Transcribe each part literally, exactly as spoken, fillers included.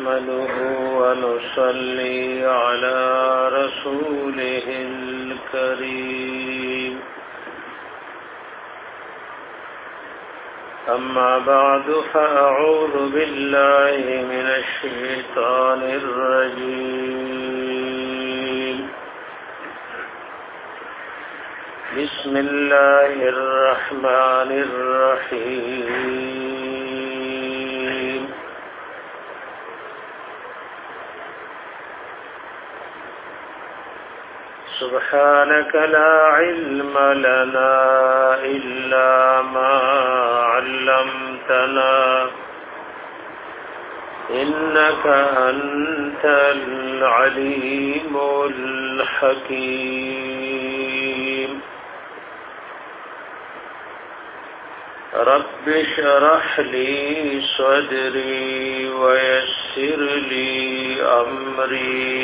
نحمده ونصلي على رسوله الكريم أما بعد فأعوذ بالله من الشيطان الرجيم بسم الله الرحمن الرحيم سبحانك لا علم لنا إلا ما علمتنا إنك أنت العليم الحكيم رب اشرح لي صدري ويسر لي أمري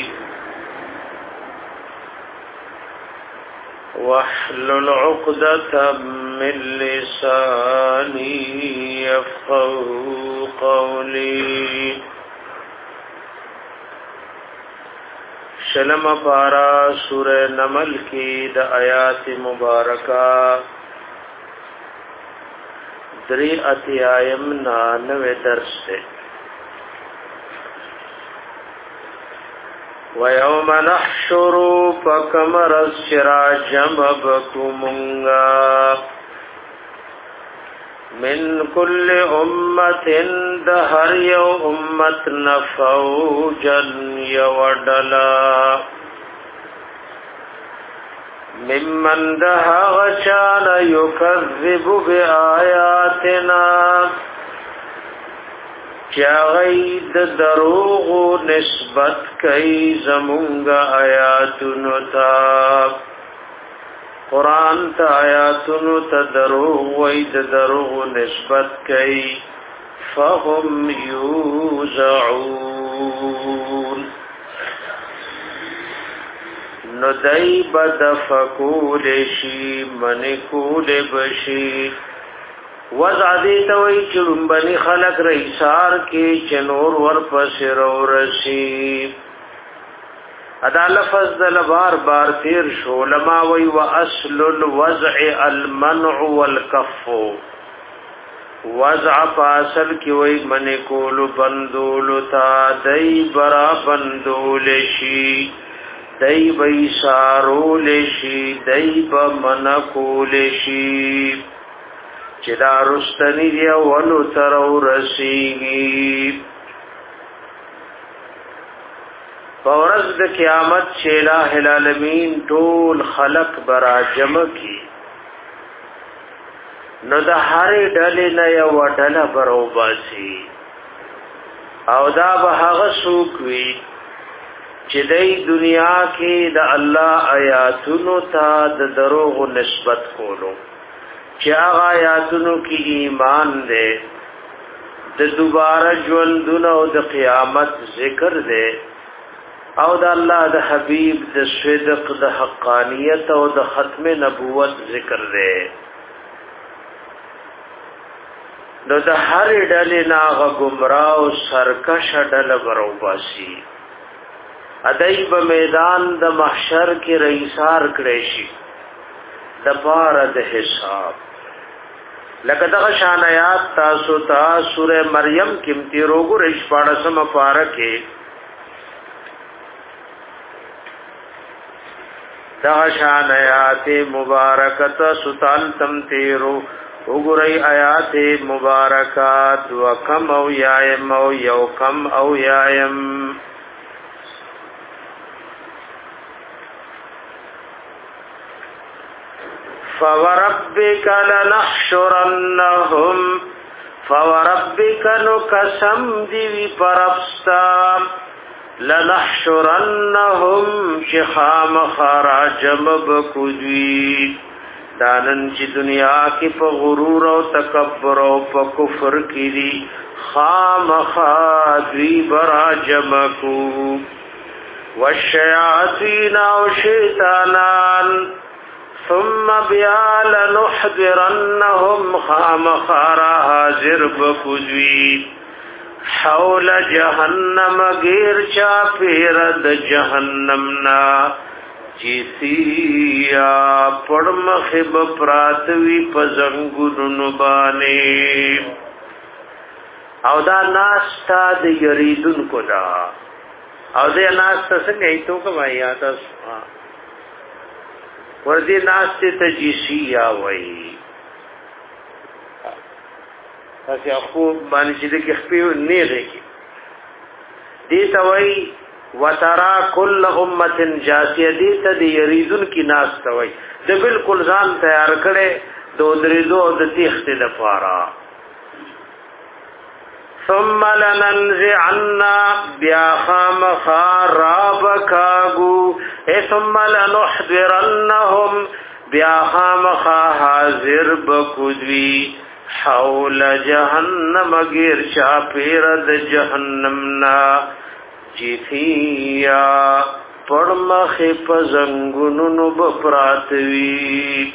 واحلل عقدة من لساني يفقهوا قولي شلم پارا سورہ نمل کی د آیات مبارکہ دری اتیایم نانوے درس سے وَيَوْمَ نَحْشُرُ فَكَمَرَ السِّرَاجَمَ بَكُمُنْغَا مِنْ كُلِّ أُمَّةٍ دَهَرْ يَوْ أُمَّةٍ نَفَوْجًا يَوَدَلَا مِمَّنْ دَهَا غَشَانَ يُكَذِّبُ بِآيَاتِنَا چاغید دروغ نسبت کئی زمونگا آیاتنو تا قرآن تا آیاتنو تا دروغ وید دروغ نسبت کئی فهم یوزعون ندائی بدفکول شی منکول بشی وضع دیتا وی چرنبنی خلق رئیسار کی چنور ورپس رو رسی ادا لفظ دل بار بار تیر شو لما وی و اصل الوضع المنع والکف وضع پاسل کی وی منکول بندول تا دی برا بندول شی دی بی سارول شی دی بمنکول شی چدا رستنی دی اولو ترو رسیگی فورز د قیامت چه الہ العالمین طول خلق برا جمع کی نو دا هر ڈلی نیا و ڈل برو باسی او دا بحغ سوکوی چه دی دنیا کی دا اللہ آیاتونو تا دا دروغ نسبت کولو چه آغا آیاتونو کی ایمان دے د دوباره ژوندون او د قیامت ذکر دے او د الله د حبیب د صدق د حقانیت او د ختم نبوت ذکر دے نو د هر ډلې ناغه گمراه او سرکش ډله بروباسي ادای په میدان د محشر کې رئیسار کړي شي د پاره د حساب لکه دغه شان آیات تاسو ته سوره مریم کې تیرو ګور شپاړسم پاره کې دغه شان آیات مبارکات سلطان تم تیرو وګورئ آیات مبارکات وکم او یایم او یو کم او یایم فوربک لنحشرنهم فوربک نقسم دی پرفستا لنحشرنهم شخام خراجم بکوی دانن چی دنیا کی پا غرور و تکبر و پا کفر کی دی خام خادوی براجم کو والشیاطین و شیطانان ثم بیا لنحضرنهم خام خارا حاضر بکوزوی حول جهنم غیر چا پیر د جهنم نا جیسیا پړمخب پراتوی پزنګونو باندې او دا ناستا د یریدون کو دا او دې ناستا څنګه ایتو کوي یا تاسو ور دې ناسته تجیسیا وای تاسو خو باندې چې د کښپیو نه لګي دې ته وای وترا کل امه جاسیه دې ته د یریدون کی ناستا وای د بالکل ځان تیار کړي دو درې دو د تیخت لپاره ثم لننزعن بیا خام خارابکاگو اے ثم لنحضرنهم بیا خام حاضر بکدوی حول جہنم گیر چاپیرد جہنمنا جیفیا پڑمخ پزنگنن بپراتوی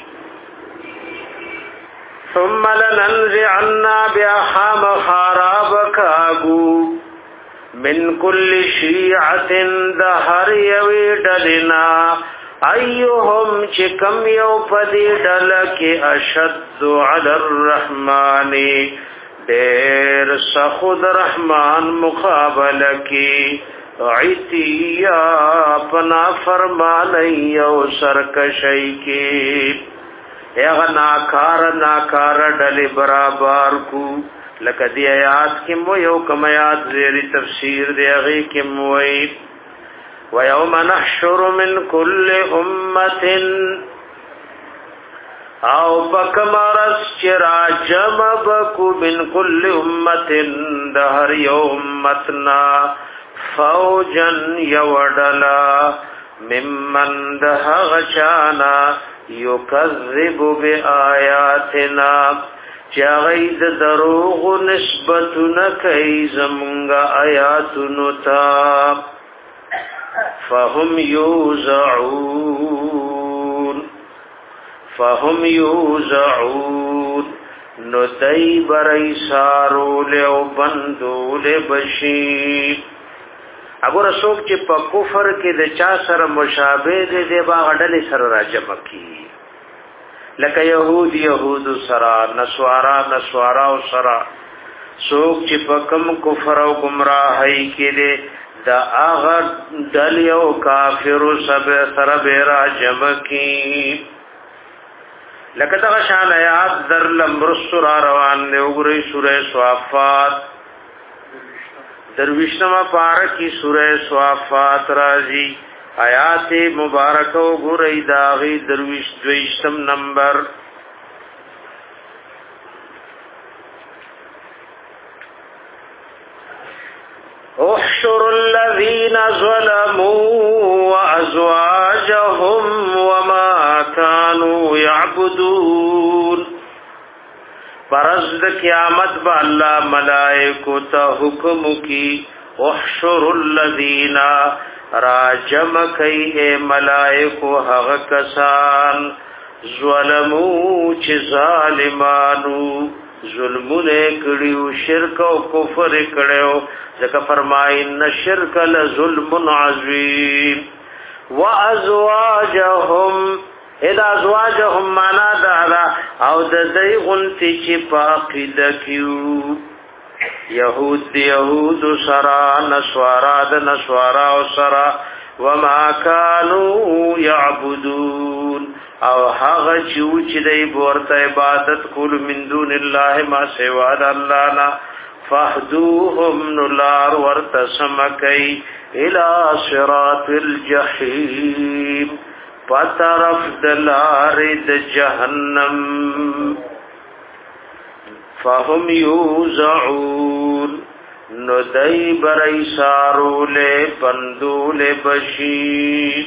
ثم لننزعن بأحام خارابكاغو من كل شيعة دهر يوي دلنا أيهم چکم یو پدی دلک اشد على الرحمن دیر سخد رحمان مقابلکی عتیا پنا فرمانی یو سرکشی کی ایغا ناکار ناکار ڈلی برابر کو لکہ دی آیات کم و یو کم آیات زیری تفسیر دی اغی کم وی ویوم نحشر من کل امت او بکمرس چرا جمع بکو من کل امت دہر یو امتنا فوجن یوڑلا ممن دہ غچانا یکذب بآیاتنا چاغید دروغ نسبت نکی زمنگا آیاتنو تا فهم یوزعون فهم یوزعون نو دی برئی سارول او بندول بشی اگر څوک چې په کفر کې د چا سره مشابه دي د باغډلې سره راجم کی لکه يهود يهود سره نسوارا نسوارا او سره څوک چې په کم کفر او گمراهۍ کې دي د هغه دل یو کافر سب سره به راجم کی لکه دا شان آیات در لمرسر روان دی وګورئ سورې صافات درویشنما پارکی سورہ صافات رازی آیات مبارکو گرئی داغی درویش دویشتم نمبر احشر الذین ظلموا وازواجهم وما كانوا يعبدون پرز د قیامت با اللہ ملائکو تا حکم کی احشر الذین راجم کئی اے ملائکو حق کسان ظلمو چی ظالمانو ظلمون کڑیو شرک و کفر کڑیو ذکر فرمائن شرک لظلم عظیم و ازواجهم اذا ازواجهم مانا دارا او د دای غنتی چې پاقید کیو یهود دی یهود سرا نسوارا د نسوارا او سرا وما كانوا يعبدون او هغه چې د ورته عبادت کول من دون الله ما سوا د الله نه فاهدوهم نلار ورتسمکای الى صراط الجحیم پترف دلار د جهنم فهم یوزعون نو دای برای سارول بندول بشی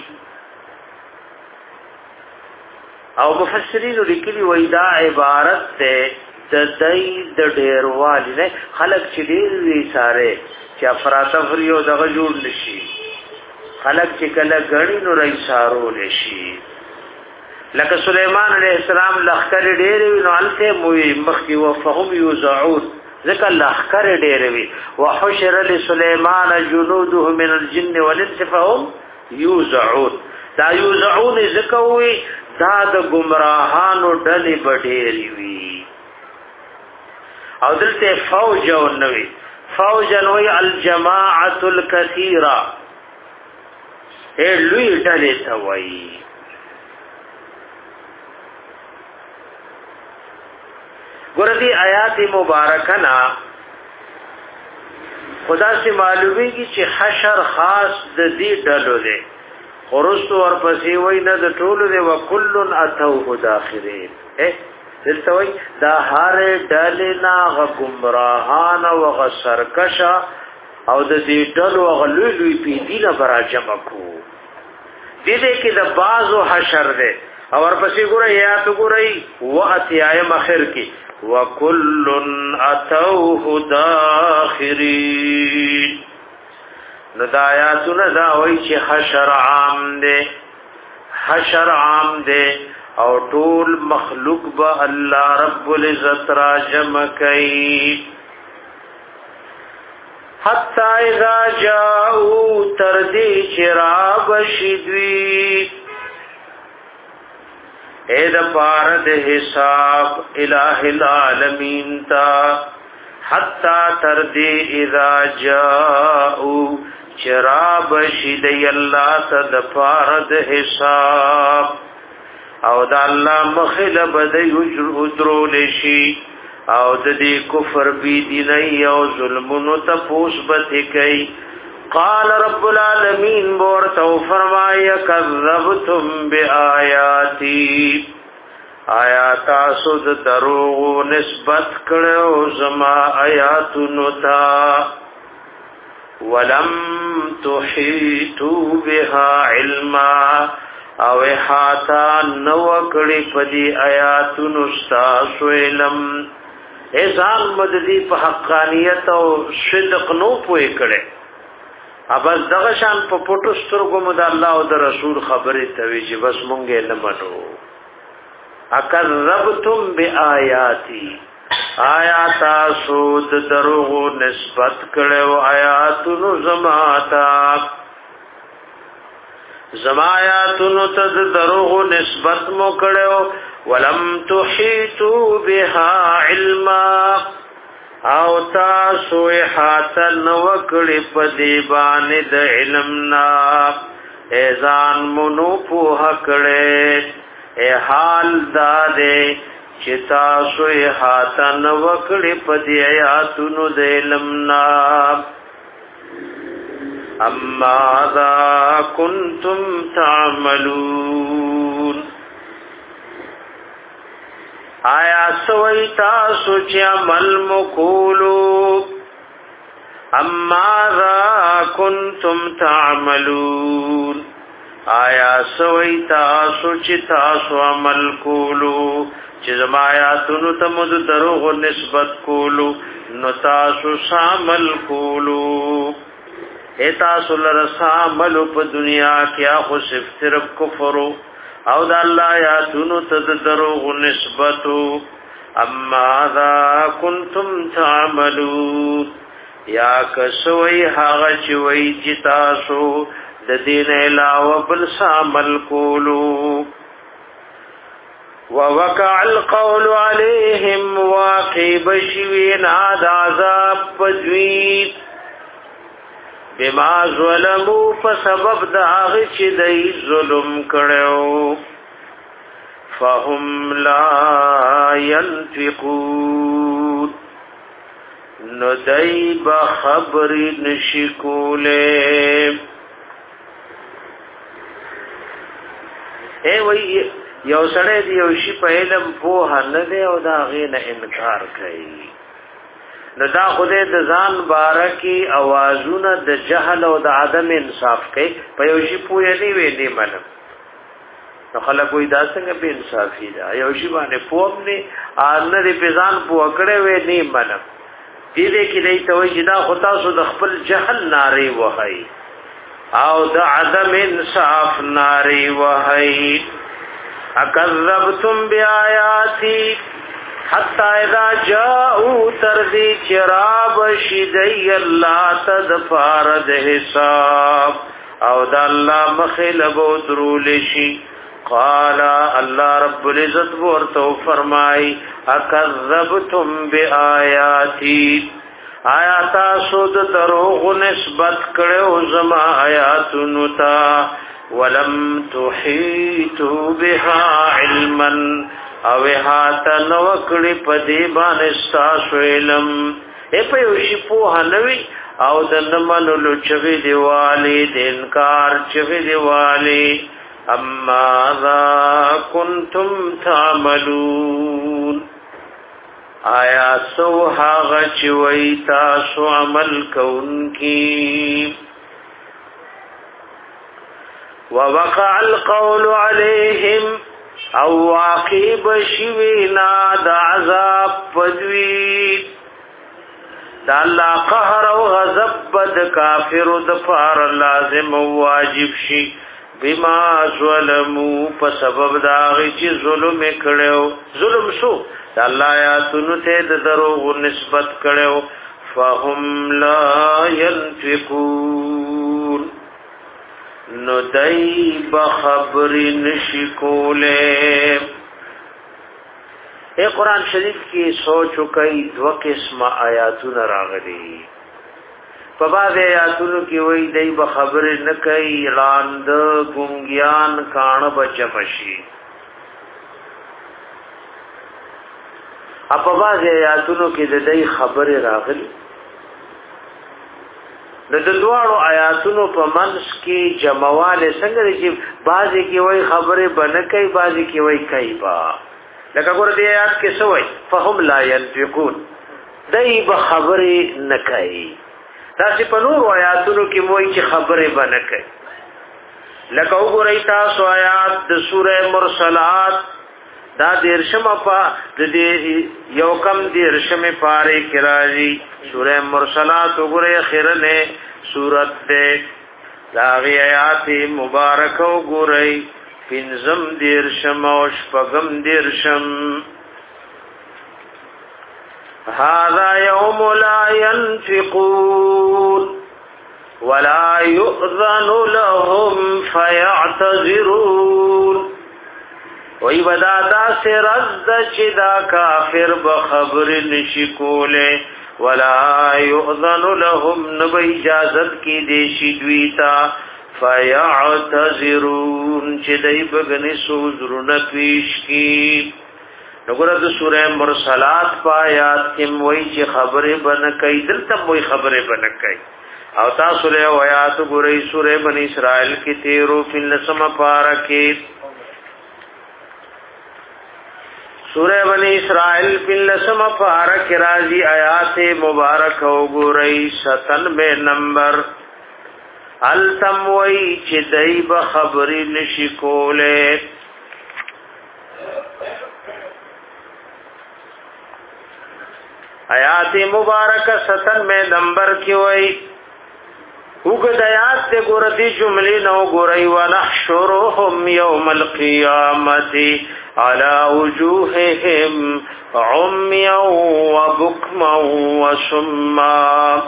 او مفسرین لیکلی ویدا عبارت ته د دای د ډیروالی نه خلق چې ډیر وی ساره چې افراطفری او دغه جوړ نشي خلق چې کله غړي نو رای سارو لشي لکه سليمان عليه السلام لخر ډېر نو الته موي مخکي وفهم يوزعون ذکر لخر ډېر وی وحشر لسليمان جنوده من الجن والانس فهم يوزعون دا يوزعون ذکر وی دا د گمراهانو ډلې بډېری وی او دلته فوج او نوی فوج نوی الجماعه الكثيره اے لوی ډلې ته وی ګوردی آیات مبارکه نا خدا سے معلومیږي چې حشر خاص د دې ډلو دی قرست ورپسې وای نه د ټولو دی وکل اتوه داخرین اے دلته وای دا هر ډلې نا غ گمراهان او غ سرکشا او د دې ډلو غ لوی لوی پیډینه براجم کو دې دې کې د بازو حشر دی او ورپسې ګورای یا تو ګورای واتیای مخر کې وَكُلٌّ أَتَوْهُ دَاخِرِينَ ندایاتنا دا وای چې حشر عام دی حشر عام دی او ټول مخلوق به الله رب العزت را جمع کوي حتی اذا جاءوا تردی چراب شدوی اے دا پارد حساب الہ العالمین تا حتی تردی اذا جاؤ چراب شدی اللہ تا دا پارد حساب او دا اللہ مخل بدی ادرو لشی او دا دی کفر بی دینی او ظلمونو تا پوس بتی کئی قال رب العالمین بورتو فرمایا کذبتم بی آیاتی آیاتا سود دروغ نسبت کرو زما آیاتنو تا ولم تحیتو بها علما او احاتا نوکڑی پدی آیاتنو استاسو علم ایزان مددی پا حقانیت او صدق نو پوئے کڑے ابس دغه شان په پټو سترګو مو د الله او د رسول خبرې توی چې بس مونږه نه منو اکذبتم بیااتی آیات سود دروغ نسبت کړو آیاتونو زماتا زمایاتونو ته دروغ نسبت مو کړو ولم تحیتوا بها علما او تاسو احاتن وکړي په دی باندې د علمنا ایزان مونو په کړي ای حال دادې چې تاسو احاتن وکړي په دی آیاتونو د علمنا اما ذا کنتم تعملون آیا سوئی تاسو چی عمل مکولو اما ذا کنتم تعملون آیا سوئی تاسو چی تاسو عمل کولو چی زمایاتونو تمد دروغ نسبت کولو نو تاسو سامل کولو اے تاسو لرساملو پا دنیا کیا خو صرف کفرو او دا اللہ یاتونو تد دروغ نسبتو اما ذا کنتم تعملون یا کسوئی حاغ چوئی جتاسو د دین علاوه بل سامل کولو ووقع القول عليهم واقع بشوین آد عذاب پدوید بما ظلمو فسبب داغ چی دی ظلم کرو فهم لا ينفقون ندی بخبر نشکولے اے وی یو سڑے دی یو شی په علم پوها نه دی او دا غینه انکار کوي نو دا خدای د ځان بارکی اوازونه د جهل او د عدم انصاف کوي په یو شی پوهه نه وی دی منم نو خلک وې دا څنګه به انصافي دا یو شی باندې پوم نه ان دې په ځان پوه کړې وې نه منم دې دې کې دې ته وې دا خدا سو د خپل جهل ناری وهي او د عدم انصاف ناری وهي اکذبتم بیااتی حتا اذا جاءوا تردی چراب شدی اللہ تدفار ده حساب او دا اللہ مخلبو درولشی قال اللہ رب العزت ورتو فرمائی اکذبتم بی آیاتی آیاتا سود دروغ نسبت کرو زما آیاتنو تا ولم تحیتو بها علما او هاتا نوکڑی پدیبان استاسو علم اے پیوشی پوها نوی او دنمانلو چغی دیوالی دینکار چغی دیوالی اما ذا کنتم تعملون آیا سو حاغ چوئی تاسو عمل کون کی ووقع القول علیہم او واقع بشوینا دا عذاب پدوی دا اللہ قہر و غضب بد کافر د پار لازم و واجب شی بما ظلمو پا سبب داغی چی ظلم کڑیو ظلم سو دا اللہ آیاتونو تے دا دروغ نسبت کڑیو فهم لا ینفقون نو دای بخبر نشکولے اے قرآن شریف کی سوچو کئی دو قسم آیاتون راغلی پا بعض آیاتونو کی وی دای بخبر نکئی راند گنگیان کان بجمشی اپا بعض آیاتونو کی دای خبر راغلی د دوړو آیاتونو په منځ کې جمعواله څنګه چې بعضی کې وای خبره بنه کوي بعضی کې وای کوي با لکه ګور دې آیات کې سوې فهم لا ينفقون دای به خبره نه کوي دا چې په نور آیاتونو کې وای چې خبره بنه کوي لکه وګورئ تاسو آیات د سوره مرسلات دا دیرشم پا دې یو کم دیرشم پاره کراځي سوره مرسلات وګورئ خیرنه سورت دې داغي آیات مبارک وګورئ پنځم دیرشم او شپږم دیرشم هذا يوم لا ينفقون ولا يؤذن لهم فيعتذرون وی بدادا سے رزد چدا کافر بخبر نشکولے ولا یؤذن لهم نب اجازت کی دیشی دویتا فیعتذرون چدائی بگنی سوزرون پیش کی نگرد سورہ مرسلات پایات کم وی چی خبر بنکئی دلتم وی خبر بنکئی او تاسو لے ویات گرئی سورہ بنی اسرائیل کی تیرو فی لسم پارکی سورہ بنی اسرائیل پلسم پارک راضی آیات مبارک و گورئی ستنبے نمبر التموئی چدئی بخبری نشکولے آیات مبارک ستنبے نمبر کیوئی اگد آیات تے گوردی جملی نو گورئی ونحشرهم یوم القیامتی على وجوههم عميا وبكما وصما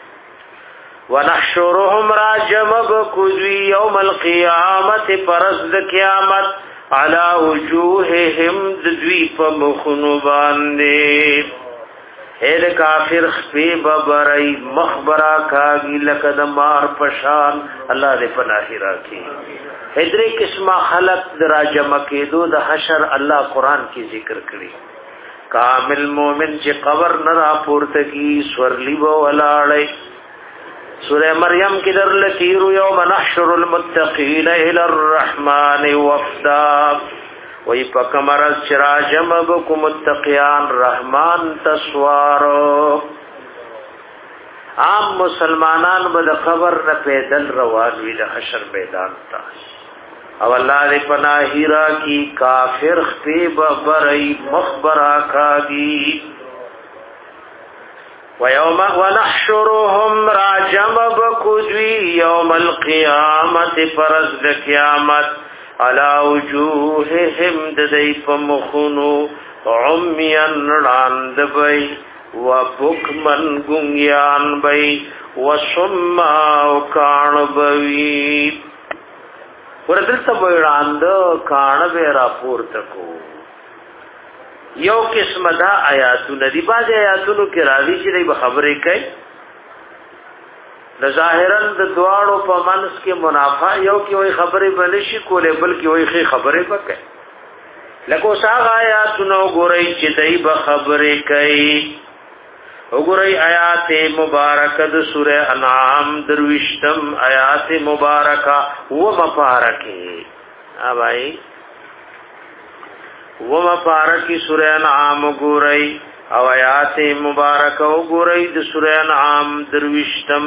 ونحشرهم راجم بكذي يوم القيامة پرزد قیامت على وجوههم ذوی پمخنو باندے اے کافر خفی ببرئی مخبرہ کاگی لکد مار پشان اللہ دے پناہی راکی ادری قسمه خلق درا جمع کېدو د حشر الله قران کې ذکر کړی کامل مومن چې قبر نه را پورته کی سورلی و ولاړی سوره مریم کې در لکیرو یوم نحشر المتقین الی الرحمن وفدا وی پکمر چرا جمع بکم متقیان رحمان تسوارو عام مسلمانان به د قبر نه پیدل روان وي د حشر میدان ته او الله دې پناهی را کی کافر خفی ببرئی مخبرا کاگی ویوم ونحشرهم راجم بکدوی یوم القیامت پرزد قیامت علا وجوههم ددی پمخنو عمیان راند بی و بکمن گنگیان بی و سماو کان بی وردلتا بی راند کان بی را پورتکو یو قسم دا آیاتو ندی باز آیاتونو کی راضی چی دی بخبری کئی ظاهرن د دواړو په منس کې منافع یو کې وای خبرې بنشي کولې بلکې وای خې خبرې وکړي لکه ساغ آیاتونو ګورئ چې دای به خبرې کوي وګورئ آیات مبارکه د سوره انعام درويشتم آیات مبارکه و مبارکه اوای و مبارکه سوره انعام ګورئ او آیات مبارکه وګورئ د سوره انعام درويشتم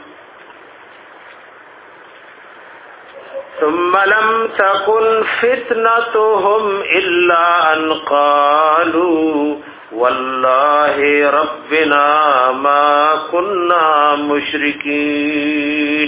ثم لم تكن فتنتهم الا ان قالوا والله ربنا ما كنا مشركين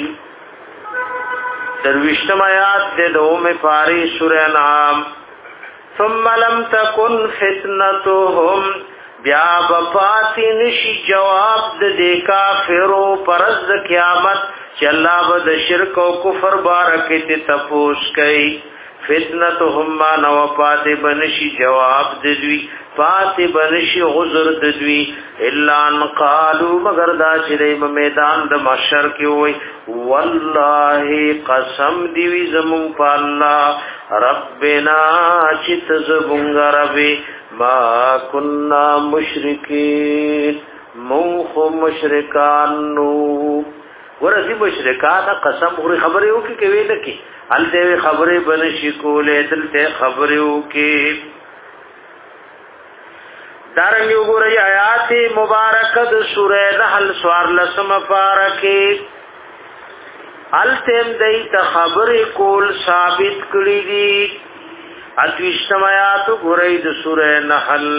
درويشتم آیات د دومه پاری سوره انعام ثم لم تكن فتنتهم بیا بپاتی نشی جواب د دې کافرو پرز قیامت چې الله به د شرک او کفر بارکه ته تپوس کوي فتنتهم ما نو پاتې بنشي جواب د دوی پاتې بنشي عذر د دوی الا ان قالوا مگر دا چې د میدان د محشر کې وي والله قسم دی وی زمون په الله ربنا چې تزبونګ ربي ما كنا مشرکین موخ مشرکان نو ورسی مشرکان قسم غری خبره وکي کوي لکه الته خبره بنشي کولې دلته خبره وکي دارنګ وګورئ آیات مبارکه د سوره نحل سوار لسم پارکه الته دای ته خبره کول ثابت کړی دي اتوشتم آیات وګورئ د سوره نحل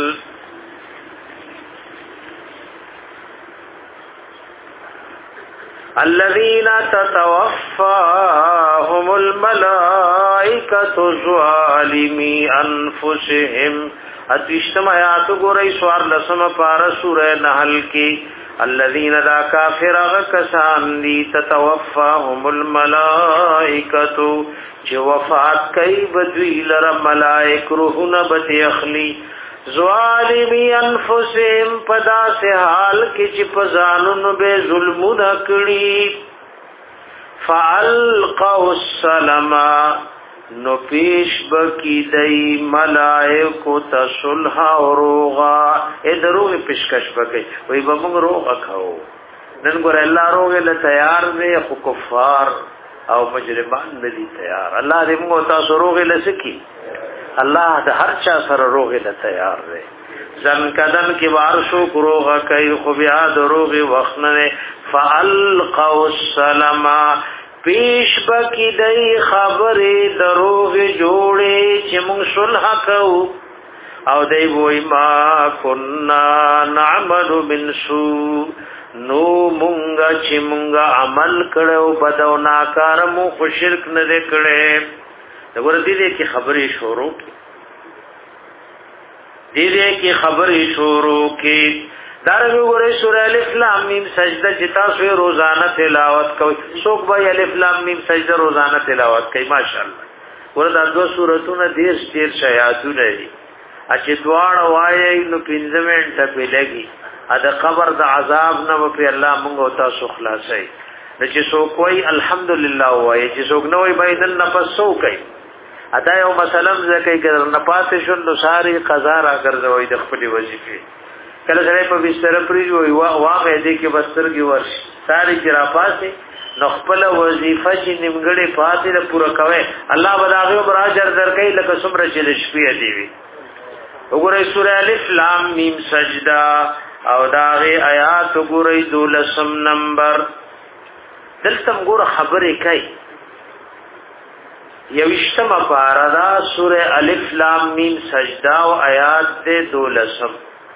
الذين تتوفاهم الملائكة ظالمي انفسهم اتوشتم آیات وګورئ سوار لسم پار سوره نحل کې الذين ذا كافر کسان دي تتوفاهم الملائكة چې وفات کوي بدوی لره ملائک روحونه به اخلي ظالمی انفسهم پدا سے حال کې چې پزانونو به ظلمونه کړی فالقوا السلام نو پیش بکی دی ملائکو تصلح و روغا اے در روغ پیشکش بکی وی با منگ روغ اکھاو ننگور اللہ روغ لتیار دے خو کفار او مجرمان ندی تیار اللہ دے منگو تاسو روغ لسکی اللہ دے ہر چا سر روغ لتیار دے زن کدن کی بارشو روغ کئی خو بیاد روغ وخننے فالقوا السلام پیش بکی دی خبر دروغ جوڑے چی منگ صلح کو او دی بوئی ما کننا نعمل من سو نو منگا چی منگا عمل کڑو بدو ناکارمو خو شرک ندے کڑے دور دیدے کی خبری شروع کی دیدے کی خبری شروع کی دارنگو گوری سورہ الف لام میم سجدہ جتا سوی روزانہ تلاوت کوئی سوک بائی الف لام میم سجدہ روزانہ تلاوت کوئی ماشاءاللہ گوری دا دو سورتون دیرش دیر شیعاتو رہی اچھی دوار وائی نو پینزمین ٹپی لگی ادا قبر دا عذاب نو پی اللہ منگو تا سخلاسی نچی سوکوئی الحمدللہ وائی چی سوک نوی بائی دن نفس سوکی ادا یو مسلم زکی که نپاس شن نو ساری قضارا کردوئی دخپلی وزیفی کله سره په بستر پریږي وي واغه دې کې بستر کې ورشي ساري چې را پاسې نو خپل وظیفه چې نیمګړې پاتې ده پوره کوي الله بداغه براجر درکې لکه څومره چې د شپې دی وي وګورئ سورہ الف لام میم سجدا او داغه آیات وګورئ دولسم نمبر دلته وګوره خبرې کوي یوشتمه پارا سورہ الف لام میم سجدا او آیات دې دولسم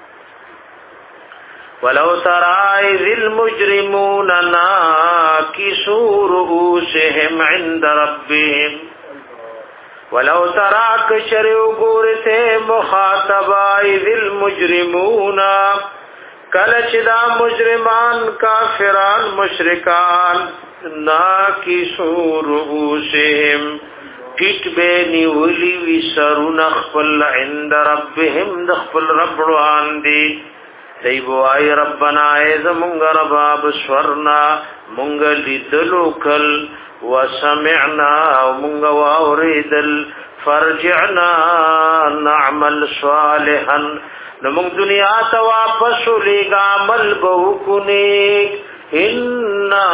ولو ترى إذ المجرمون ناكسوا رؤوسهم عند ربهم ولو تراک شریو گورته مخاطبائی ذل مجرمون کلچ دا مجرمان کافران مشرکان ناکسو رؤوسهم ٹیٹ بے نیولی وی سرون اخفل عند ربهم دخفل رب روان دی دیبو آئی ربنا ایز منگ ربا بسورنا منگ لیدلو کل وسمعنا منگ واوریدل فرجعنا نعمل صالحا نمونگ دنیا تا واپسو لیگا عمل بہو نیک انا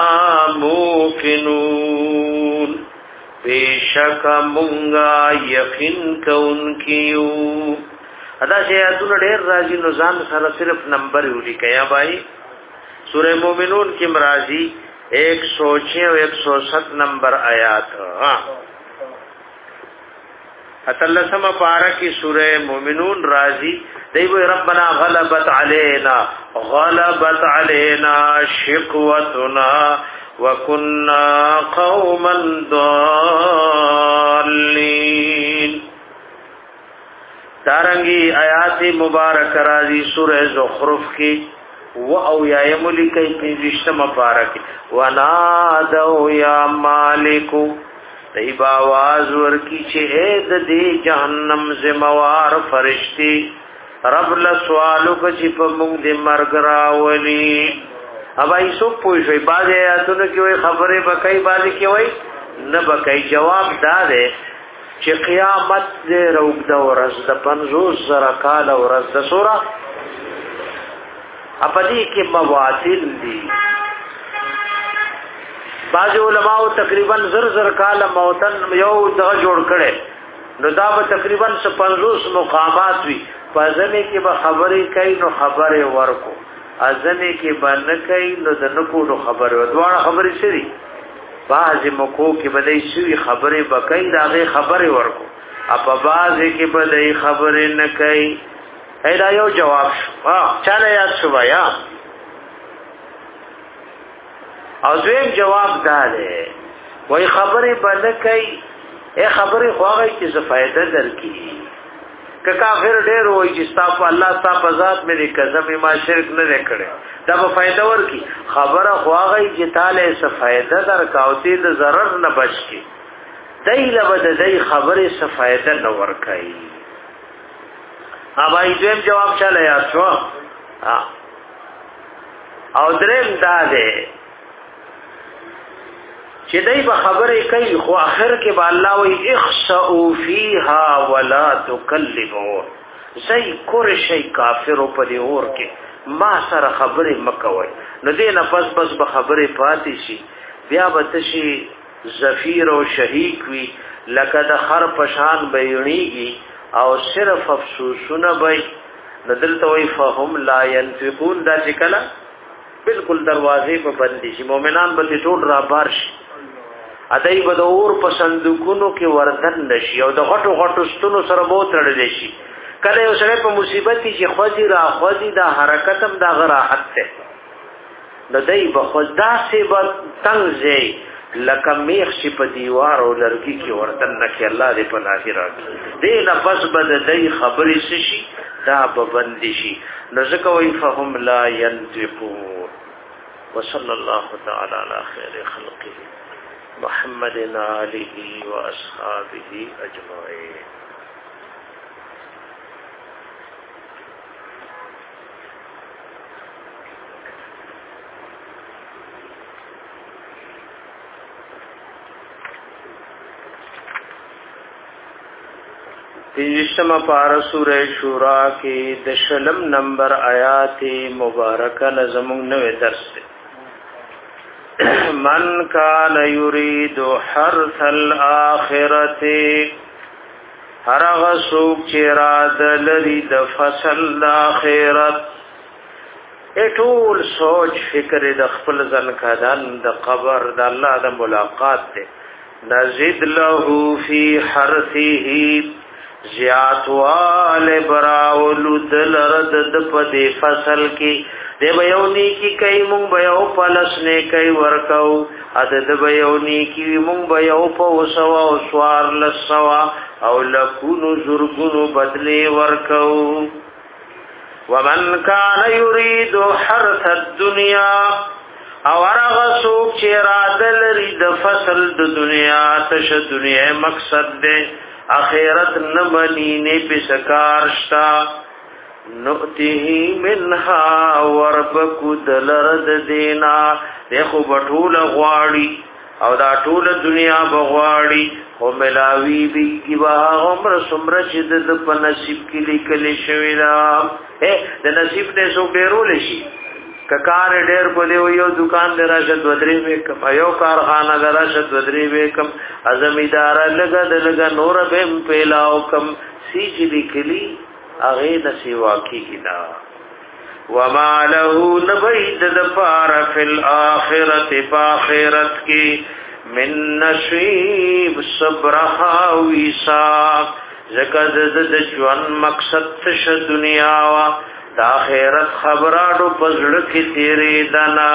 موقنون بیشک منگا یقین کون کیو. ادا شیعاتون ډیر راضی نظام سره صرف نمبر ولی کیا بھائی سورہ مومنون کی مرازی ایک سو چھ و ایک سو ست نمبر آیات. اتلسم پارا کی سورہ مومنون رازی دیو ربنا غلبت علینا غلبت علینا شقوتنا وکننا قوما ضالین. دارنگی آیات مبارک رازی سورہ زخرف کی و او یا یملی کئی پیزشتم پارکی ونادو یا مالکو دیب آواز ورکی چه اید دی جہنم زموار فرشتی رب لسوالو کچی پا مونگ دی مرگ راولی. اب آئی سو پوشوئی بعض آیاتونو کی وی خبری بکئی بعضی کی وی نبکئی. جواب دا دے چه قیامت دے روگ دا ورز دا پنزوز زرکال ورز دا سورا اپدی کی مواتل دی. بعض علماء تقریبا زر زر کال موتن یو دغه جوړ کړي نو دا به تقریبا پنځوس مقامات وي. پزنه کې به خبرې کوي نو خبرې ورکو ازنه کې باندې کوي نو د نکو نو خبرې ودواړه خبرې سړي بعض مکو کې به دې سوي خبرې بکای داغه خبرې ورکو اپ بعض کې به دې خبرې نه کوي. ایدا یو جواب ها چاله یاد شو یا او دویم جواب داله وای خبرې باندې کوي اے خبرې خواږي چې څه فائدہ درکې که کافر ډېر وای چې تاسو الله تعالی ذات مې قسم ما شرک نه وکړي دا به فائدہ ورکي. خبره خواږي چې تعالی څه فائدہ درکاوتي د ضرر نه بچي دای له بد دای خبرې څه فائدہ نه ورکړي. اوبای دویم جواب چاله یا شو او دریم داده چې دای په خبرې کوي خو اخر کې به الله وي اخسئوا فیها ولا تکلموا زي کور شي کافر په دې اور کې ما سره خبرې مکوي. نو دې نه پس پس به خبرې پاتې شي بیا به تشي زفیر او شهیق وي لکه د خر پشان بیونیږي او صرف افسوسونه وي. ندلته وي فهم لا ينفقون دا چې کله بالکل دروازې په بندي شي مؤمنان به ټول را بار شي ادای به د اور په صندوقونو کې وردن نشي او د غټو غټو ستونو سره مو تړل شي. کله یو سره په مصیبت کې خوځي را خوځي دا حرکت هم دا غراحت ته د دای په خدا سي به تنګځي لکه میخ چې په دیوار او لرګي کې وردن نکي. الله دې په ناهي راکړي دې نفس بد دای خبرې شي دا به بند شي. نو ځکه وي فهم لا ينطقون. وصلى الله تعالى على خير خلقه محمد آله واصحابه اجمعين. تیشتم پار سورہ شورا کی دشلم نمبر آیات مبارکہ نظمون نوے درس دے. من کان یرید حرث الآخرت هر هغه څوک چې اراده لري د فصل د آخرت ټول سوچ فکر د خپل ځن کدان د قبر د الله د ملاقات ته نزيد له فی حرثه زیات وال براول دلرد د پدې فصل کې دی بیونی کی کئی مونږ بیو پلس نه کئی ورکو عدد بیونی کی مونږ بیو په وسوا او سوار لسوا او لکونو زرګونو بدلی ورکو ومن کان یرید حرث الدنیا او هغه څوک چې اراده لري د فصل د دنیا تش دنیا مقصد ده اخرت نه منی نه بسکار شتا نؤتیه منها وربکو دلرد دینا دیکھو بطول غواړي او دا ټول دنیا بغواړي او ملاوی بی گیبا عمر سمر چید د په نصیب کې لیکل شوی دا اے د نصیب دې سو ډیرول شي ککار ډیر کو دی یو دکان درا شد ودری به کم یو کارخانه درا شد ودری به کم ازمیدار لگا د لگا نور به پیلاو کم سیج لیکلی اغه د سیوا کی کدا وما له نبید د فار فی الاخرته باخرت کی من نصیب صبرها ویسا زکه د ژوند مقصد ش دنیا وا د اخرت خبراړو پزړه کې تیرې دنا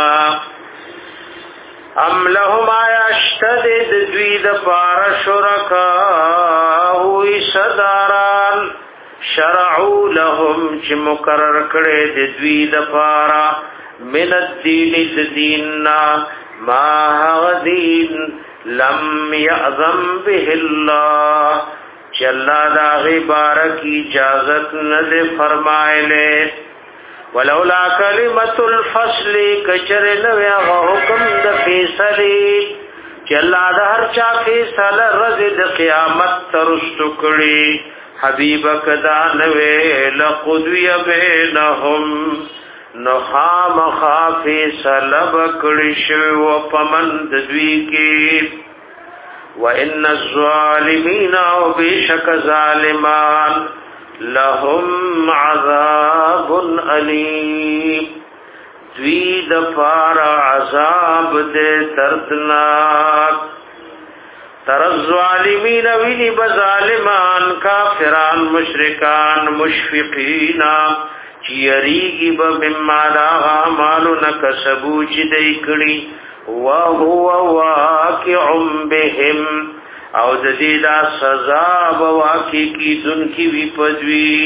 ام لهم یشتد دوی د فار شرکا وی صداران شرعوا لهم چې مقرر کړي د دوی د پارا من الدین الدیننا ما هو دین لم یعظم به الله چې الله دا غبارک اجازت نه فرمایله ولولا کلمۃ الفصل کچر نو حکم د فیصله چې الله دا هر چا فیصله رز د قیامت ترست کړي حبیبک دا نوے لقضی بینهم نخام خافی سلب کڑشو و پمند دوی کی و ان الظالمین او بیشک ظالمان لهم عذاب علیم دوی دفار عذاب دے دردناک تر الظالمین ویني بظالمان کافران مشرکان مشفقین چیریږي به مما دا اعمالو نکسبو چې دای کړي وهو واقع بهم او د دې دا سزا به واقع کی دن کی وی پدوی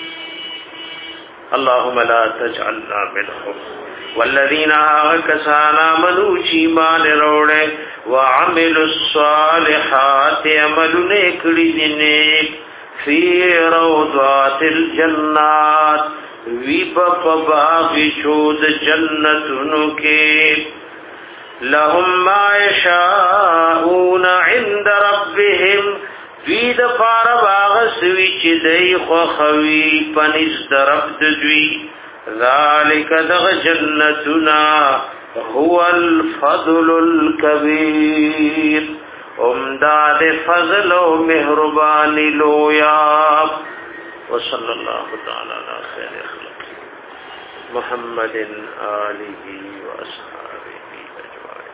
اللهم لا تجعلنا منهم والذین آغکسانا منو چیمان روڑے وعملوا الصالحات عملو نیکڑی دنیک فی روضات الجنات ویبا باغی شود جنتنو کے لهم ما یشاؤون عند ربهم دوی د پار باغ سوی چې دی خو خوی پنځ درب دوی ذالک دغ جنتنا هو الفضل الكبير امداد فضل و مهربان لویا وصلی اللہ تعالی علی خیر خلق محمد آلہ و اصحابہ اجمعین.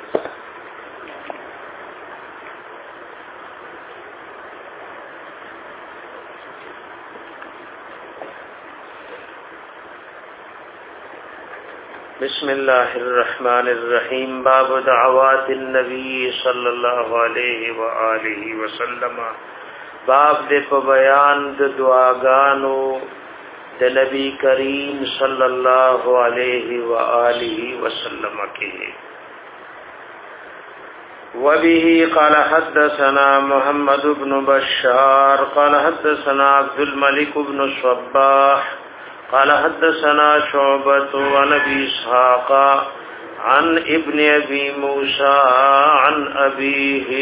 بسم الله الرحمن الرحیم. باب دعوات النبی صلی اللہ علیہ وآلہ وسلم. باب دې په بیان د دعاګانو د نبی کریم صلی اللہ علیہ وآلہ وسلم کې. وبه قال حدثنا محمد بن بشار قال حدثنا عبد الملك بن الصباح قال حدثنا شعبة عن ابي اسحاق عن ابن ابي موسى عن ابيه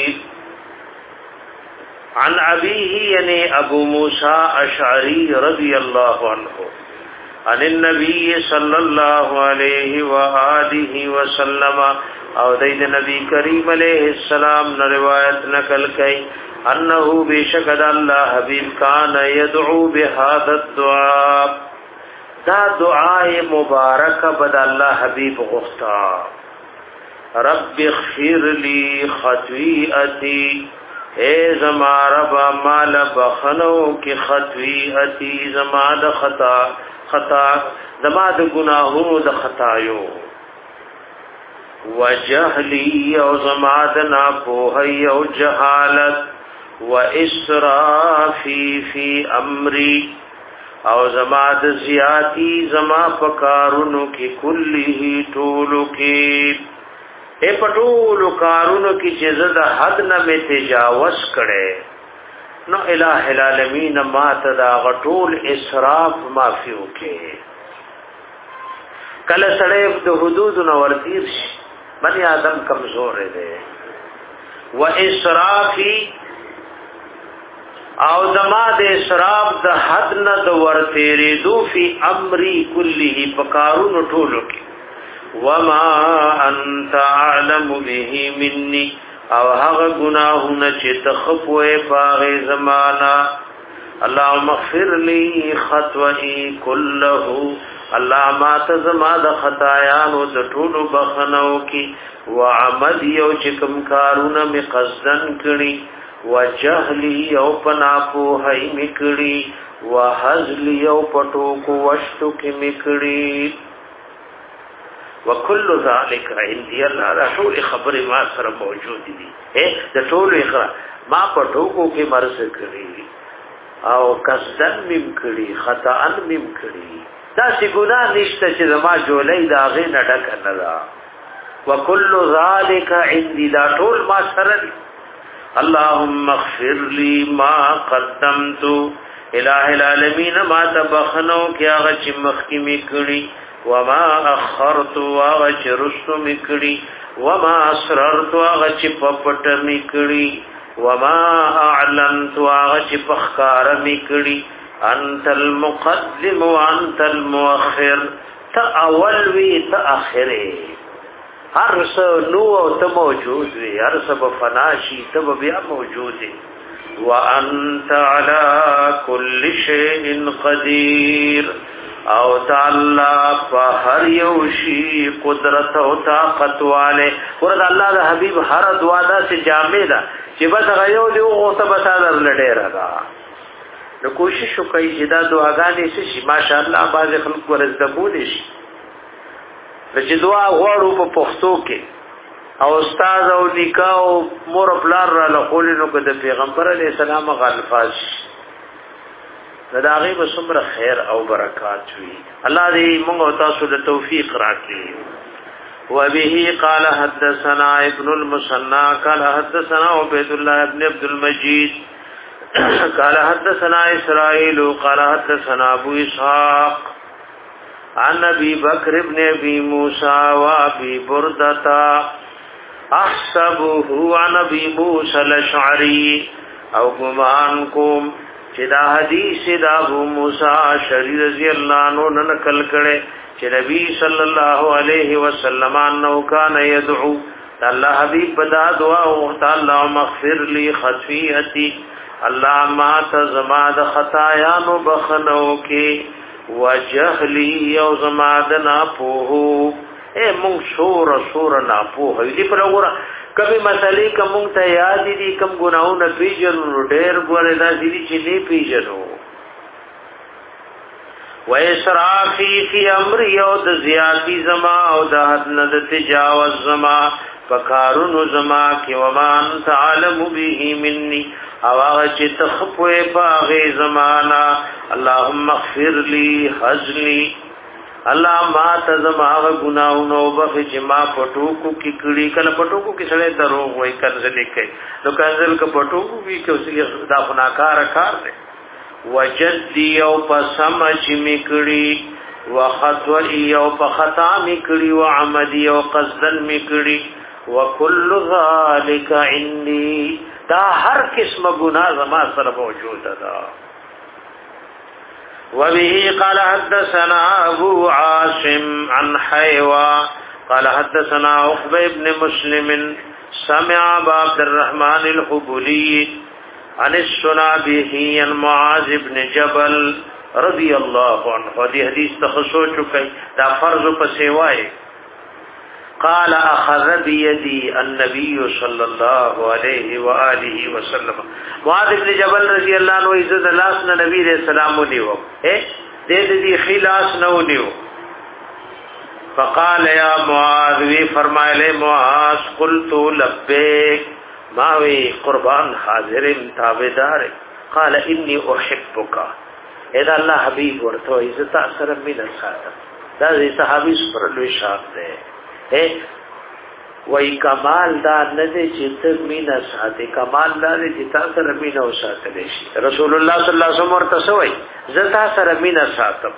عن ابيه يعني ابو موسى اشعري رضي الله عنه عن النبي صلى الله عليه واله وسلم او دید نبی کریم علیہ السلام نے روایت نقل کی انه بشکد الله حبیب کان يدعو بهذا الدعاء. دا دعاء مبارک بد الله حبیب غفتا رب اغفر لي خطيئتي اے زما رب مال بخنو کی خطیئتی زما د خطا خطا زما د گناهونو د خطایو وجهلی او زما د ناپوهی او جهالت واسرافی فی امری او زما د زیاتی زما پکارونو کی کلیه ټولو کی اے پټولو کارونو کی چې زه د حد نه می تجاوز کړي نو الہ العالمین ما ته دا غټول اسراف معفو کې کله سړی د حدود نو ورتیر شي بنی آدم کمزور دی و اسرافی او زما د اسراف د حد نه د ورتیری دو فی امری کله پکارونو ټولو کې وما انت اعلم به مني او هغه گناهونه چې تخفوه باغ زمانہ اللهم اغفر لي خطوئي كله الله ما ته زما د خطایانو د ټولو بخنو کی وعمد یو چې کوم کارونه می قصدن کړي وجهلی او پناپو هي میکړي وحزلی او پټو کو وشتو کې میکړي وکل ذالک عندي الله ټول خبره ما سره موجود دي اے د ټول اخرا ما پټو کو کې مرز کړي او قصدن مم کړي خطا ان مم کړي دا سی ګناه نشته چې زما جولې دا غې نه ډک نه دا وکل ذالک عندي دا ټول ما سره دي اللهم اغفر لي ما قدمت الہ العالمین ما تبخنو کیا غچ مخکی میکړي وما اخرت واغچ رسو میکړي وما اسررت واغچ پپټ میکړي وما اعلنت واغچ پخکار میکړي انت المقدم وانت المؤخر تا اول وی تا اخره هر څه نو او ته موجود وی هر څه په فناشي ته بیا موجود وی وانت على كل شيء قدير او تعالی په هر یو شی قدرت او طاقت والے ورته الله د حبیب هر دعا دا چې جامع ده چې بس غيو له او ته بسادر لډه راغا نو کوشش وکړئ چې دا دعاګانې شي ماشاءالله باز خلک ورزدبو دي شي چې دعا غواړو په پښتو کې او استاد او نکاح او مور پلار را لقول نو که د پیغمبر علی السلام غلفاظ دا غیب سمره خیر او برکات وي الله دې موږ او تاسو د توفیق راکړي وبه قال حدثنا ابن المثنى قال حدثنا عبيد الله ابن عبد المجيد قال حدثنا اسرائيل قال حدثنا ابو اسحاق عن ابي بكر ابن ابي موسى وابي بردة احسبه عن ابي موسى الاشعري او گمان کوم چې دا حدیث دا ابو موسی اشعری رضی الله عنه نقل کړي چې نبی صلی الله علیه وسلم انه کان يدعو الله حبیب بدا دعا او تعالی مغفر لي خطیئتي الله ما تزما د خطایانو بخنو کې وجهلی او زما د ناپوهو اے مونږ شور شور ناپوه دې پر وګوره کبي مسالې کوم ته یاد دي کوم ګناونه پیژنو ډېر ګوره دا دي چې نه پیژنو واسرافی فی امر یو د زیاتی زما او د حد نه د تجاوز زما فکارونو زما کې ومان تعلم به مني او هغه چې تخفوه باغې زمانہ اللهم اغفر لي حزني الله ما ته زما غ ګناونو وبخ چې ما پټوکو کې کړي کله پټوکو کې سړی دروغ وای کنځل کوي نو کنځل ک پټوکو کې کوي دا فناکار کار دی وجدي او پسم چې می کړي وخطوي او په خطا می کړي وعمدي او قصدن می کړي وكل ذلك عندي دا هر قسم گناہ زما سره موجود ده وبه قال حدثنا ابو عاصم عن حيوى قال حدثنا عقبه بن مسلم سمع عبد الرحمن الحبلي عن السنابحي عن معاذ بن جبل رضي الله عنه دي حدیث تخصو چکے دا فرض په سیوای قال اخذ بيدي النبي صلى الله عليه واله وسلم معاذ بن جبل رضی اللہ عنہ عزت اللہ نے نبی علیہ السلام دیو اے دې دې خلاص نو نیو. فقال یا معاذ وی فرمایله معاذ قلت لبیک ما وی قربان حاضر تابعدار. قال انی احبک اذا الله حبیب ورته عزت اثر من الصادق. دا دې صحابي پر لوی شان ده. وای کمال دا نه دي چې ته مینا ساته، کمال دا دي چې تاسو سره مینا وساتل شي. رسول الله صلی الله علیه وسلم ورته سوې زتا سره مینا ساتم.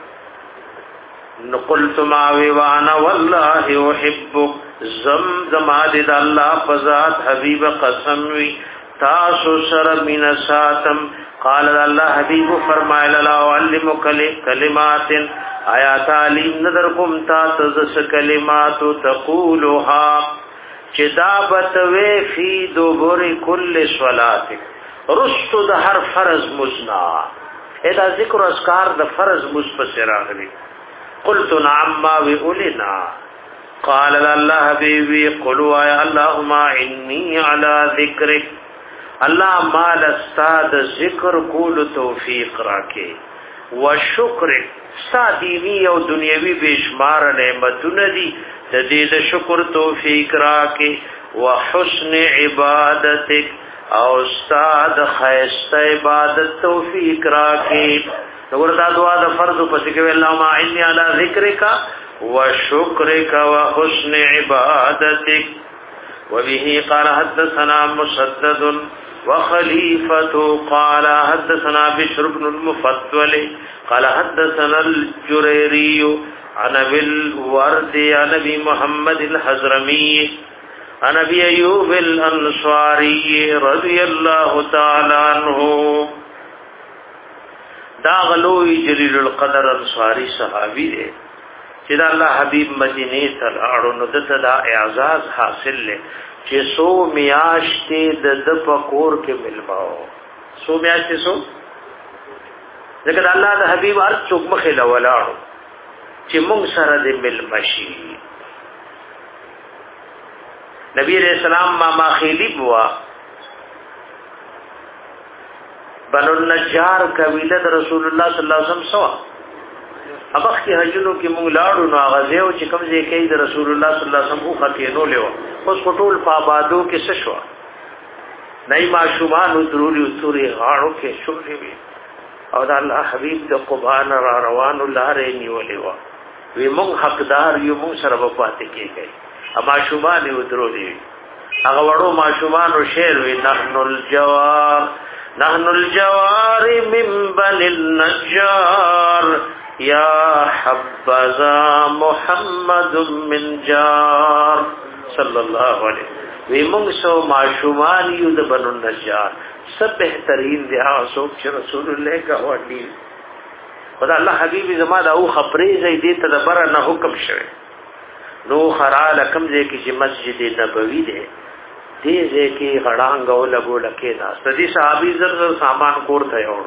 نقلت ما وی وانا والله احبک زم زما دې الله فزاد حبیب قسم وی تاسو سره مینا ساتم. قال الله حبیب فرمایله لا علمک کلمات آیا تعلیم نظر کوم تاسو ز کلمات تقولها چې دا بتوي فی دوبر کل صلات رستو د هر فرض مزنا ادا ذکر اسکار د فرض مصفسر راغلی. قلت نعم ما ولنا. قال الله حبیبی قلوا یا اللهم انی علی ذکرک الله مال استاد ذکر کول توفیق راکې و شکر سادیوی او دنیوی بشمار نعمتونه دي د دې د شکر توفیق راکې و حسن عبادتک او استاد خیسته عبادت توفیق راکې. نور دا دعا د فرض په څیر کې اللهم اعني علی ذکرک و شکرک و حسن عبادتک. وبه قال حدثنا مسدد وخليفة قال حدثنا بشر بن المفضل قال حدثنا الجريري عن ابي الورد عن ابي محمد الحزرمي عن ابي ايوب الانصاري رضي الله تعالى عنه. دا غلوی جلیل القدر انصاری صحابی دی چې دا الله حبیب مدینه ته لاړو نو دته دا اعزاز حاصل لې چې سو میاشتې د د پکور کې ملماو. سو میاشتې سو ځکه دا الله د حبیب هر څوک مخې له ولاړو چې موږ سره د ملمشي. نبی علیہ السلام ما ما خیلی بوا بنو النجار قبیله د رسول الله صلی الله علیه وسلم سوا ابخ کی حجونو کې مونږ لاړو نو غزیو چې کوم ځای کې د رسول الله صلی الله علیه وسلم خو خطې نو لیو اوس ټول پابادو کې څه شو نه ما شومان ضروري اتوري غاړو کې شوري وي او د الله حبيب د قبان را روان لارې نیولې و وی مونږ حقدار یو مونږ سره په پاتې کېږي اما شومان یو ضروري هغه وړو ما شومان او شعر وی نحن الجوار نحن الجوار من بني النجار یا حبذا محمد من جار صلی الله علیه وی موږ سو معشومان یو د بنو النجار سب بهترین دی هغه څوک چې رسول الله کا وړي خدای الله حبیب زما دا او خبرې زې دې ته د بره نه حکم شوه نو خرا لکم دې کې چې مسجد نبوي دی دې دې کې غړانګ او لګو لکه دا ستدي صحابي زر زر سامان کور ته یو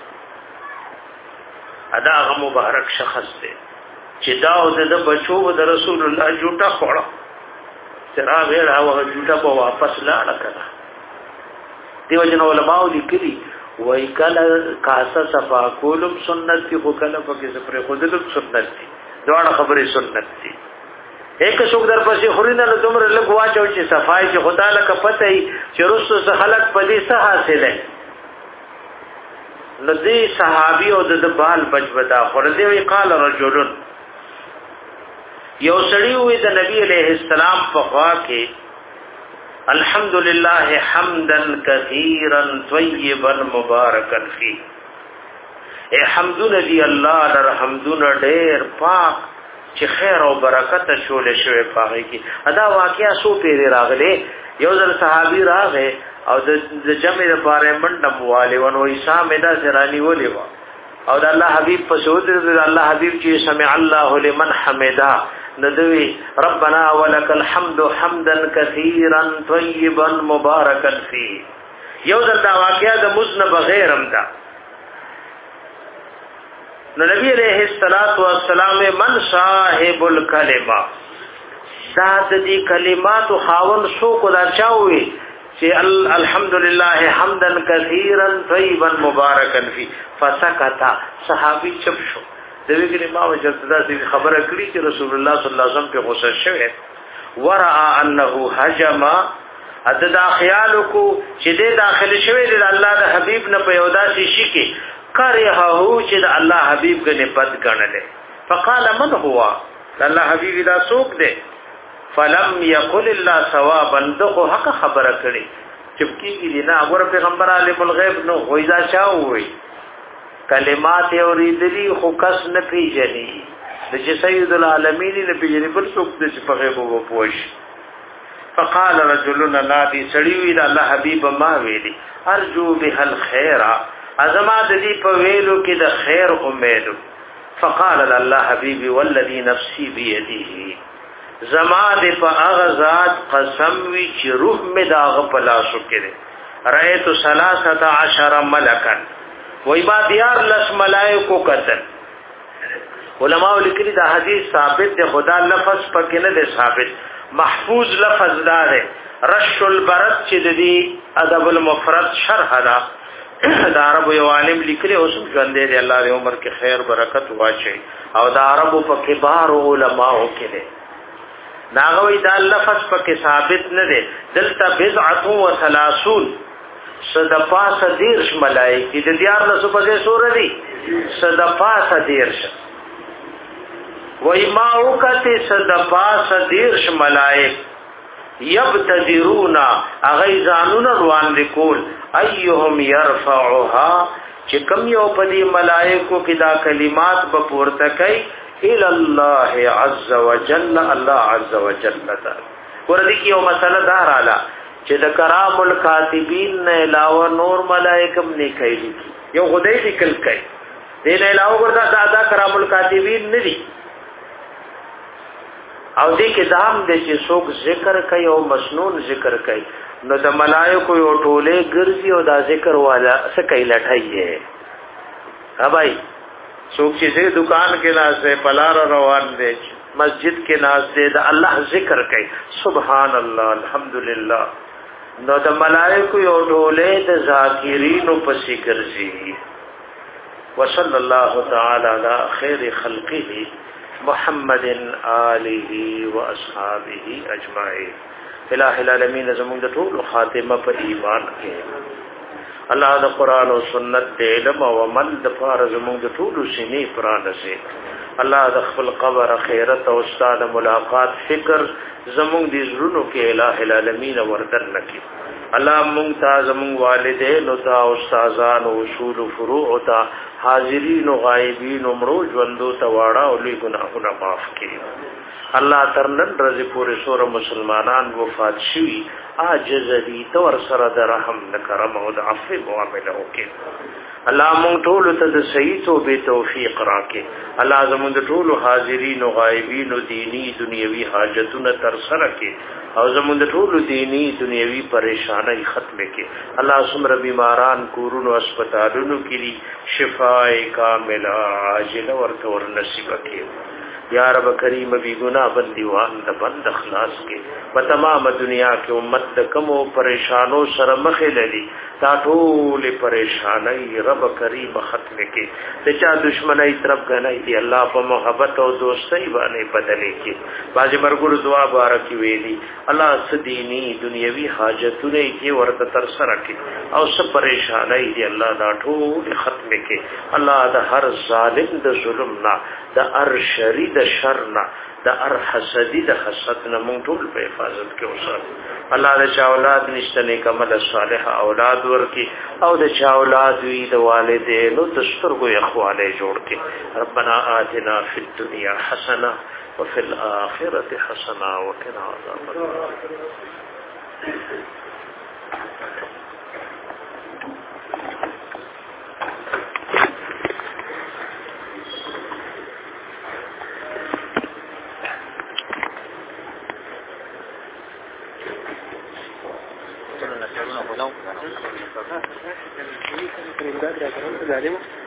ادا هغه مبارک شخص دی چې دا او د بچو د رسول الله جوټه خوړه ترا غیر هغه جوټه په واپس لاړه کړه دیو جن علماء لیکلي وای کله کاسه صفا کولم سنت کی خو کله پکې سپره خودلم سنت دي دا خبره سنت دي ایک څوک در پسې خورینه له دومره لګ واچو چې صفای چې خدا لکه پته ای چې رسو خلق په دې څه حاصل ہے لذي صحابي او د بال بچبدا خورده وی قال رجل یو سړی وی د نبی عليه السلام په خوا کې الحمدلله حمدا كثيرا طيبا مباركا فيه اے حمدن دی الله در حمدن ډېر پاک چې خیر او برکت شولې شوی پاره کې ادا واقعیا سو پیری راغله یو ځل صحابي راغې او د جمع لپاره منډه مواله ونو حساب ادا سرانی ولې وا او د الله حبيب په سعود د الله حبيب چې سمع الله لمن حمدا ندوي ربنا ولك الحمد حمدا كثيرا طيبا مباركا فيه یو ځل دا واقعیا د مزن بغیر هم دا نو نبی علیہ الصلوۃ والسلام من صاحب الکلمہ ذات دی کلمات خاون سو کو دا چاوي چې الحمدلله حمدا كثيرا طيبا مباركا فيه فسكت صحابي چپ شو دوی کې ما وجدت دا خبره کړې چې رسول الله صلی الله علیه وسلم په غوسه شوه ورأى انه هجم اته دا خیال کو چې دې داخل شوی دی الله د حبیب نه په یودا شي کې کرهو چې د الله حبیب کنه بد ګڼل فقال من هو الله حبیب دا څوک دی فلم يقل الا ثوابا دغه حق خبره کړي چپکیږي نه اور پیغمبر عالم الغیب نو وایدا چاوي کلمات اوریدلی خو کس نه پیژني چې سید العالمین نه پیژني بل څوک د په غیب وو پوښ فقال رجلنا نادي سړیوی د الله حبیب ما ویلي ارجو به الخير ازما د دې په ویلو کې د خیر امید فقال الله حبیبي والذي نفسي بيده زما د په هغه ذات قسم وی چې روح می داغه په لاسو کې رایت ثلاثه عشر ملکا وای با دیار لس ملائکو قتل علماء لیکلي دا حدیث ثابت دی خدا لفظ پکې نه دی ثابت محفوظ لفظ دا دی رش البرد چې د دې ادب المفرد شرح دا دا عربو یو عالم لیکلی اوس ژوند دی الله دې عمر کې خیر برکت واچي او دا عربو په کبار علماء کې دی ناغوی دا لفظ پکې ثابت نه دی دلته بضعه و ثلاثون صدفا صدیرش ملائکی د دیار نسو پسې سور دی صدفا صدیرش وای ما وکته صدفا صدیرش ملائک یبتدرونا اغیزانون روان دکول ایهم یرفعها چې کم یو پدی ملائکو کې دا کلمات بپورته کوي الى الله عز وجل الله عز وجل تا ورته کې یو مسله دار اعلی چې د کرام الکاتبین نه علاوه نور ملائکم نه کوي یو خدای ذکر کوي دې نه علاوه ورته دا, دا کرام الکاتبین نه دي او دې کې دام دې چې څوک ذکر کوي او مسنون ذکر کوي نو د ملائکو یو ټوله ګرځي او دا ذکر والا څه کوي لټایي ها بھائی څوک چې دکان کې ناز پلار روان دي مسجد کې ناز دي د الله ذکر کوي سبحان الله الحمدلله نو د ملائکو یو ټوله د ذاکرین په ذکرځي وصلی الله تعالی علی خیر خلقه محمد آله و اصحابه اجمعین الہ العالمین زمون د ټول خاتمه په ایمان کې الله د قران او سنت د علم او عمل د فار زمون د ټول سینې پرانه سي الله د خپل قبر خیرت او استاد ملاقات فکر زمون د زړونو کې الہ العالمین وردن نکي الله مونږ ته زمون والدین او تا استادان او اصول او فروع او تا حاضرین او غایبین عمرو ژوندو ته واړه او لوی ګناهونه معاف کړي الله ترنن رضی پورې سور مسلمانان وفات شوي عاجز دي تور سره د رحم د کرم او د عفو معاملې وکړي الله مونږ ټول ته د صحیح توبې توفیق راکړي الله زموږ د ټول حاضرین او غایبین او دینی دنیوي حاجتونه تر سره کړي او زموږ د ټول دینی دنیوي پریشانای ختم کړي الله سمره بیماران کورونو هسپتالونو کې شفاء کامله عاجله ورته ور نصیب کړي یا رب کریم بی گناہ بندیوان د بند اخلاص کې په تمام دنیا کې امت د کمو پریشانو سره مخې لري تا ټول پریشانای رب کریم ختم کې د چا دشمنی طرف غنای دی الله په محبت او دوستۍ باندې بدلې کې باج مرګور دعا بارکی ویلي الله سدینی دنیوي حاجتونه کې ورته تر سره کې او سب پریشانای دی الله دا ټول ختم کې الله د هر ظالم د ظلم نه د ار شری د شر نه د ار حسدی د حسد نه مونږ ټول په حفاظت کې اوسه الله د چا اولاد نشته نیک عمل صالح اولاد ورکی او د چا اولاد وی د والدینو د سترګو اخواله جوړ کې ربنا آتنا فی الدنیا حسنه وفي الاخره حسنه وقنا عذاب النار no, no.